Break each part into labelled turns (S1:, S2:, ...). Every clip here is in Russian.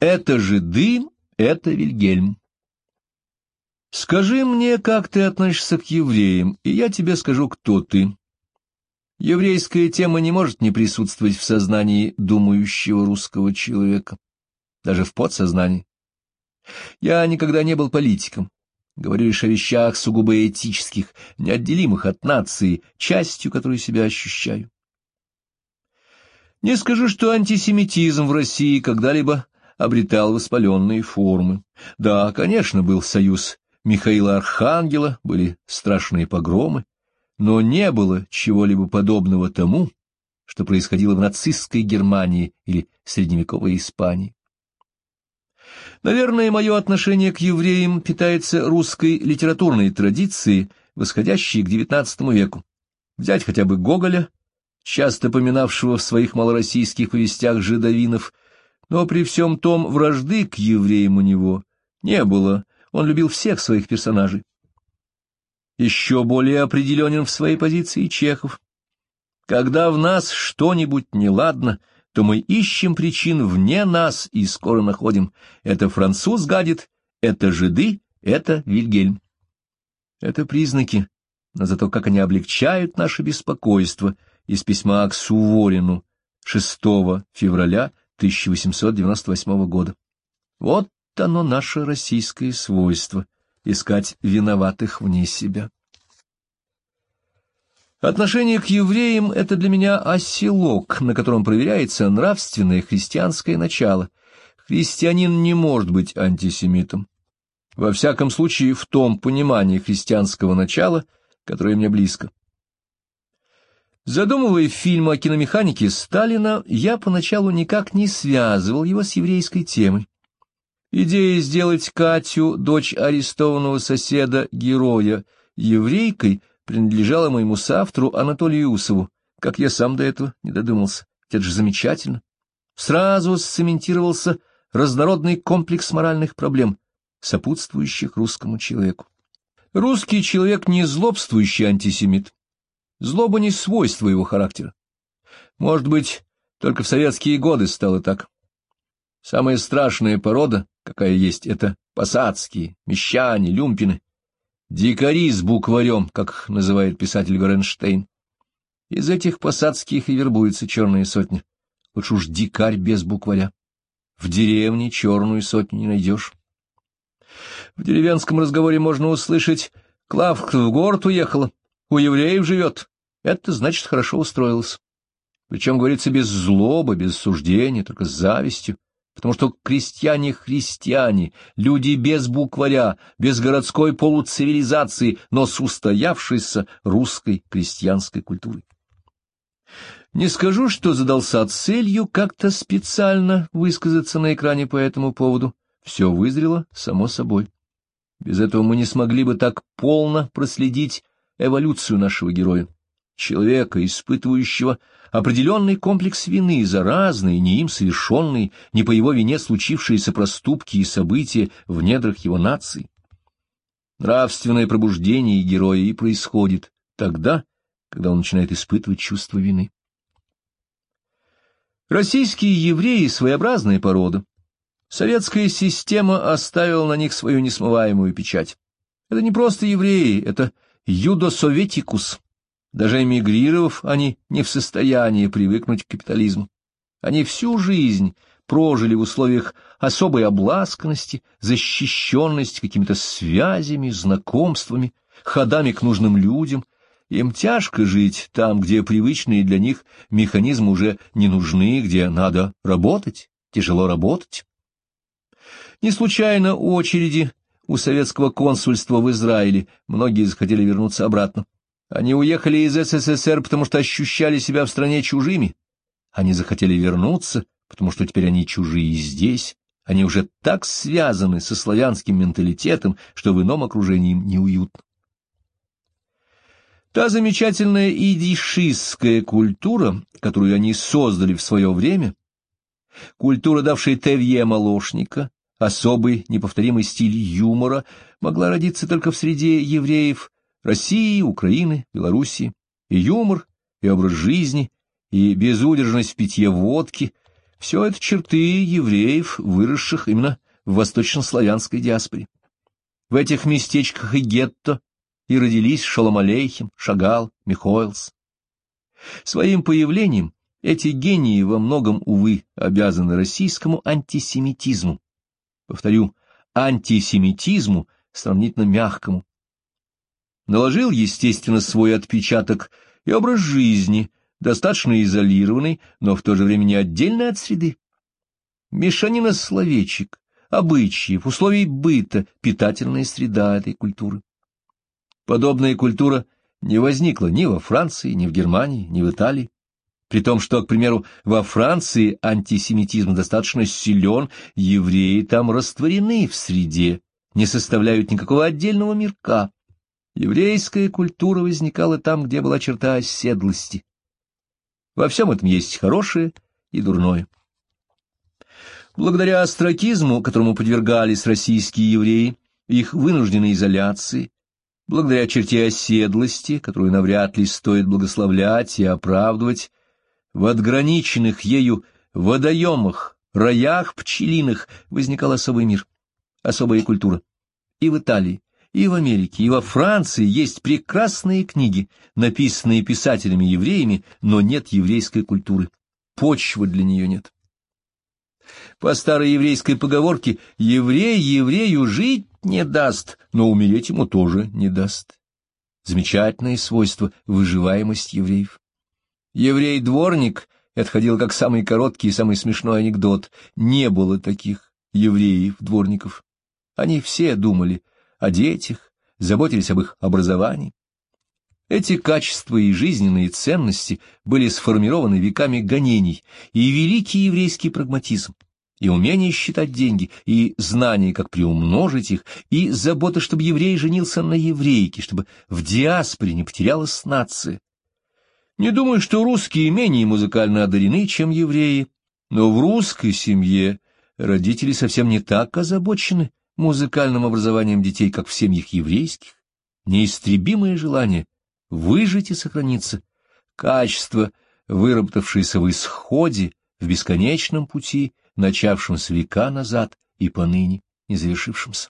S1: Это жиды, это Вильгельм. Скажи мне, как ты относишься к евреям, и я тебе скажу, кто ты. Еврейская тема не может не присутствовать в сознании думающего русского человека, даже в подсознании. Я никогда не был политиком, говорю лишь о вещах сугубо этических, неотделимых от нации, частью которой себя ощущаю. Не скажу, что антисемитизм в России когда-либо обретал воспаленные формы. Да, конечно, был союз Михаила Архангела, были страшные погромы, но не было чего-либо подобного тому, что происходило в нацистской Германии или средневековой Испании. Наверное, мое отношение к евреям питается русской литературной традицией, восходящей к XIX веку. Взять хотя бы Гоголя, часто поминавшего в своих малороссийских повестях жидовинов, но при всем том вражды к евреям у него не было, он любил всех своих персонажей. Еще более определенен в своей позиции Чехов. Когда в нас что-нибудь неладно, то мы ищем причин вне нас и скоро находим. Это француз гадит, это жиды, это Вильгельм. Это признаки, но зато как они облегчают наше беспокойство, из письма к Суворину 6 февраля 1898 года. Вот оно наше российское свойство — искать виноватых вне себя. Отношение к евреям — это для меня оселок, на котором проверяется нравственное христианское начало. Христианин не может быть антисемитом. Во всяком случае, в том понимании христианского начала, которое мне близко. Задумывая фильм о киномеханике Сталина, я поначалу никак не связывал его с еврейской темой. Идея сделать Катю, дочь арестованного соседа, героя, еврейкой, принадлежала моему соавтору Анатолию Усову, как я сам до этого не додумался. Это же замечательно. Сразу сцементировался разнородный комплекс моральных проблем, сопутствующих русскому человеку. Русский человек не злобствующий антисемит. Злоба не свойство его характера. Может быть, только в советские годы стало так. Самая страшная порода, какая есть, это посадские, мещане, люмпины. Дикари с букварем, как их называет писатель Горенштейн. Из этих посадских и вербуется черная сотня. Лучше уж дикарь без букваря. В деревне черную сотню не найдешь. В деревенском разговоре можно услышать: «Клавка в город уехала, у евреев живет». Это значит, хорошо устроилась. Причем говорится без злобы, без осуждения, только с завистью. Потому что крестьяне — христиане, люди без букваря, без городской полуцивилизации, но с устоявшейся русской крестьянской культурой. Не скажу, что задался целью как-то специально высказаться на экране по этому поводу. Все вызрело само собой. Без этого мы не смогли бы так полно проследить эволюцию нашего героя. Человека, испытывающего определенный комплекс вины за разные, не им совершенные, не по его вине случившиеся проступки и события в недрах его нации. Нравственное пробуждение героя и происходит тогда, когда он начинает испытывать чувство вины. Российские евреи — своеобразная порода. Советская система оставила на них свою несмываемую печать. Это не просто евреи, это юдосоветикус. Даже эмигрировав, они не в состоянии привыкнуть к капитализму. Они всю жизнь прожили в условиях особой обласканности, защищенности какими-то связями, знакомствами, ходами к нужным людям. Им тяжко жить там, где привычные для них механизмы уже не нужны, где надо работать, тяжело работать. Не случайно очереди у советского консульства в Израиле, многие захотели вернуться обратно. Они уехали из СССР, потому что ощущали себя в стране чужими. Они захотели вернуться, потому что теперь они чужие здесь. Они уже так связаны со славянским менталитетом, что в ином окружении им неуютно. Та замечательная идишистская культура, которую они создали в свое время, культура, давшая Тевье Молошника, особый неповторимый стиль юмора, могла родиться только в среде евреев России, Украины, Белоруссии. И юмор, и образ жизни, и безудержность в питье водки — Все это черты евреев, выросших именно в восточнославянской диаспоре. В этих местечках и гетто и родились Шолом Алейхем, Шагал, Михоэлс. Своим появлением эти гении во многом, увы, обязаны российскому антисемитизму. Повторю, антисемитизму сравнительно мягкому. Наложил, естественно, свой отпечаток и образ жизни, достаточно изолированный, но в то же время не отдельный от среды. Мешанина словечек, обычаев, условий быта, питательная среда этой культуры. Подобная культура не возникла ни во Франции, ни в Германии, ни в Италии. При том, что, к примеру, во Франции антисемитизм достаточно силен, евреи там растворены в среде, не составляют никакого отдельного мирка. Еврейская культура возникала там, где была черта оседлости. Во всем этом есть хорошее и дурное. Благодаря остракизму, которому подвергались российские евреи, их вынужденной изоляции, благодаря черте оседлости, которую навряд ли стоит благословлять и оправдывать, в отграниченных ею водоемах, раях пчелиных возникал особый мир, особая культура. И в Италии, и в Америке, и во Франции есть прекрасные книги, написанные писателями-евреями, но нет еврейской культуры, почвы для нее нет. По старой еврейской поговорке «еврей еврею жить не даст, но умереть ему тоже не даст». Замечательное свойство — выживаемость евреев. Еврей-дворник — это ходил как самый короткий и самый смешной анекдот. Не было таких евреев-дворников. Они все думали о детях, заботились об их образовании. Эти качества и жизненные ценности были сформированы веками гонений, и великий еврейский прагматизм, и умение считать деньги, и знание, как приумножить их, и забота, чтобы еврей женился на еврейке, чтобы в диаспоре не потерялась нация. Не думаю, что русские менее музыкально одарены, чем евреи, но в русской семье родители совсем не так озабочены музыкальным образованием детей, как в семьях еврейских. Неистребимое желание выжить и сохраниться, качество, выработавшееся в исходе, в бесконечном пути, начавшемся века назад и поныне не завершившемся.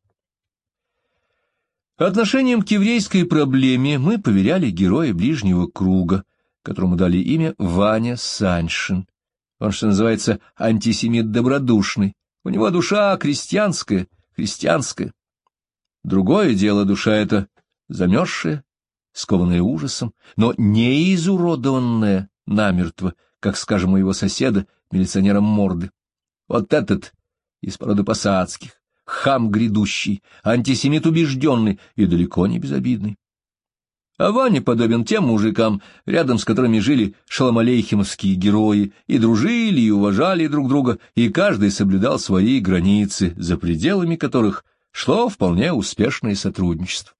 S1: Отношением к еврейской проблеме мы поверяли героя ближнего круга, которому дали имя Ваня Саньшин. Он, что называется, антисемит добродушный. У него душа крестьянская, христианская. Другое дело, душа эта замерзшая, скованная ужасом, но не изуродованная намертво, как, скажем, у его соседа, милиционера Морды. Вот этот из породы посадских, хам грядущий, антисемит убежденный и далеко не безобидный. А Ваня подобен тем мужикам, рядом с которыми жили шоломалейхемовские герои, и дружили, и уважали друг друга, и каждый соблюдал свои границы, за пределами которых шло вполне успешное сотрудничество.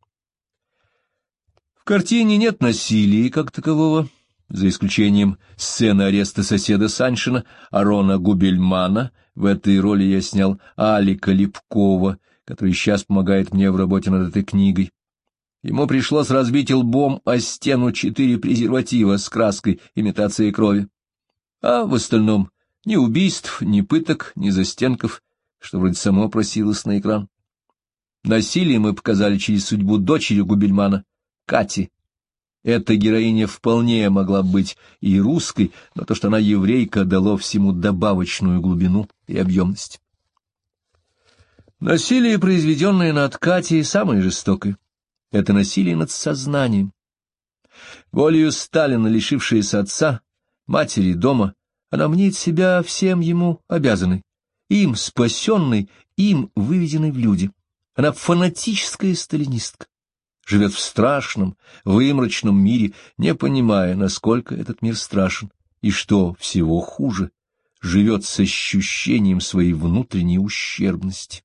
S1: В картине нет насилия как такового, за исключением сцены ареста соседа Саньшина, Арона Губельмана. В этой роли я снял Алика Липкова, который сейчас помогает мне в работе над этой книгой. Ему пришлось разбить лбом о стену 4 презерватива с краской имитации крови. А в остальном ни убийств, ни пыток, ни застенков, что вроде само просилось на экран. Насилие мы показали через судьбу дочери Губельмана, Кати. Эта героиня вполне могла быть и русской, но то, что она еврейка, дало всему добавочную глубину и объемность. Насилие, произведенное над Катей, самое жестокое. Это насилие над сознанием. Волею Сталина, лишившаяся отца, матери, дома, она мнит себя всем ему обязанной, им спасенной, им выведенной в люди. Она фанатическая сталинистка. Живет в страшном, вымрачном мире, не понимая, насколько этот мир страшен, и что всего хуже, живет с ощущением своей внутренней ущербности.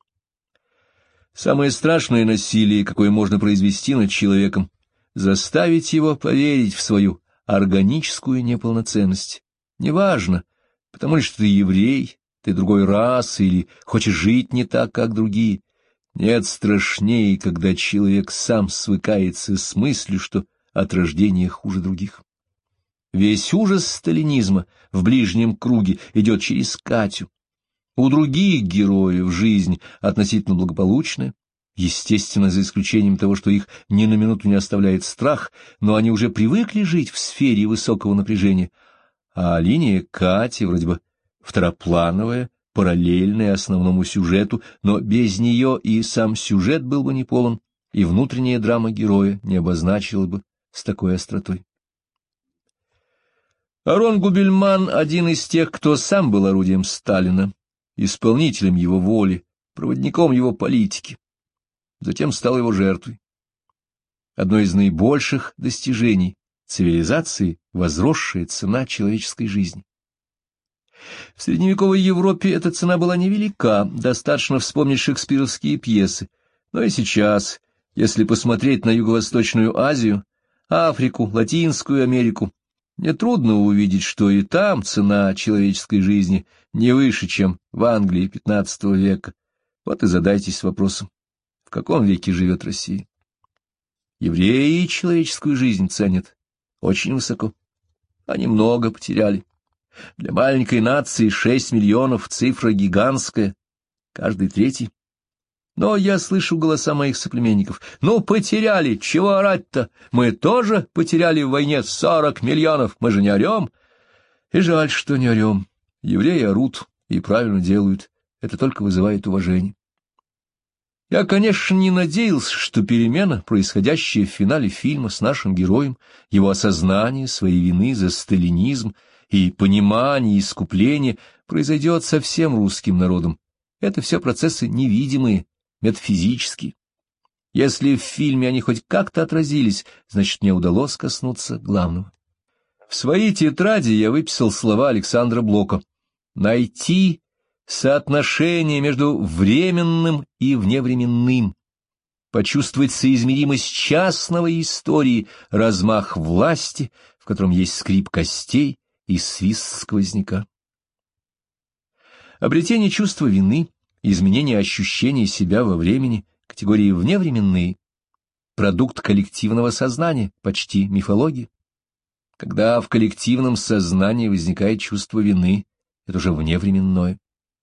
S1: Самое страшное насилие, какое можно произвести над человеком, заставить его поверить в свою органическую неполноценность. Неважно, потому что ты еврей, ты другой расы или хочешь жить не так, как другие. Нет страшнее, когда человек сам свыкается с мыслью, что от рождения хуже других. Весь ужас сталинизма в ближнем круге идет через Катю. У других героев жизнь относительно благополучная, естественно, за исключением того, что их ни на минуту не оставляет страх, но они уже привыкли жить в сфере высокого напряжения, а линия Кати вроде бы второплановая, параллельная основному сюжету, но без нее и сам сюжет был бы неполон, и внутренняя драма героя не обозначила бы с такой остротой. Арон Губельман — один из тех, кто сам был орудием Сталина, исполнителем его воли, проводником его политики. Затем стал его жертвой. Одно из наибольших достижений цивилизации — возросшая цена человеческой жизни. В средневековой Европе эта цена была невелика, достаточно вспомнить шекспировские пьесы, но и сейчас, если посмотреть на Юго-Восточную Азию, Африку, Латинскую Америку, нетрудно увидеть, что и там цена человеческой жизни не выше, чем в Англии XV века. Вот и задайтесь вопросом, в каком веке живет Россия? Евреи человеческую жизнь ценят очень высоко. Они много потеряли. Для маленькой нации 6 миллионов — цифра гигантская, каждый третий. Но я слышу голоса моих соплеменников. Ну, потеряли, чего орать-то? Мы тоже потеряли в войне 40 миллионов, мы же не орем. И жаль, что не орем. Евреи орут и правильно делают. Это только вызывает уважение. Я, конечно, не надеялся, что перемена, происходящая в финале фильма с нашим героем, его осознание своей вины за сталинизм и понимание искупления произойдет со всем русским народом. Это все процессы невидимые, метафизические. Если в фильме они хоть как-то отразились, значит, мне удалось коснуться главного. В своей тетради я выписал слова Александра Блока: «Найти соотношение между временным и вневременным, почувствовать соизмеримость частного и истории, размах власти, в котором есть скрип костей и свист сквозняка». Обретение чувства вины, изменение ощущения себя во времени, категории вневременные, продукт коллективного сознания, почти мифология. Когда в коллективном сознании возникает чувство вины, это уже вневременное.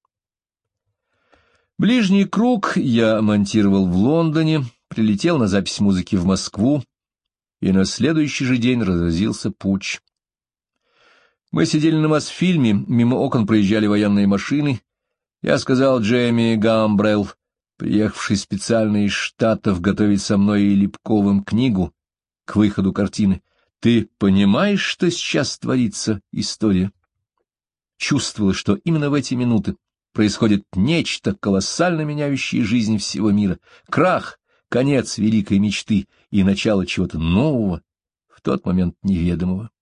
S1: «Ближний круг» я монтировал в Лондоне, прилетел на запись музыки в Москву, и на следующий же день разразился путч. Мы сидели на Мосфильме, мимо окон проезжали военные машины. Я сказал Джейми Гамбрелл, приехавший специально из Штатов готовить со мной и Липковым книгу к выходу картины: «Ты понимаешь, что сейчас творится история?» Чувствовал, что именно в эти минуты происходит нечто, колоссально меняющее жизнь всего мира, крах, конец великой мечты и начало чего-то нового, в тот момент неведомого.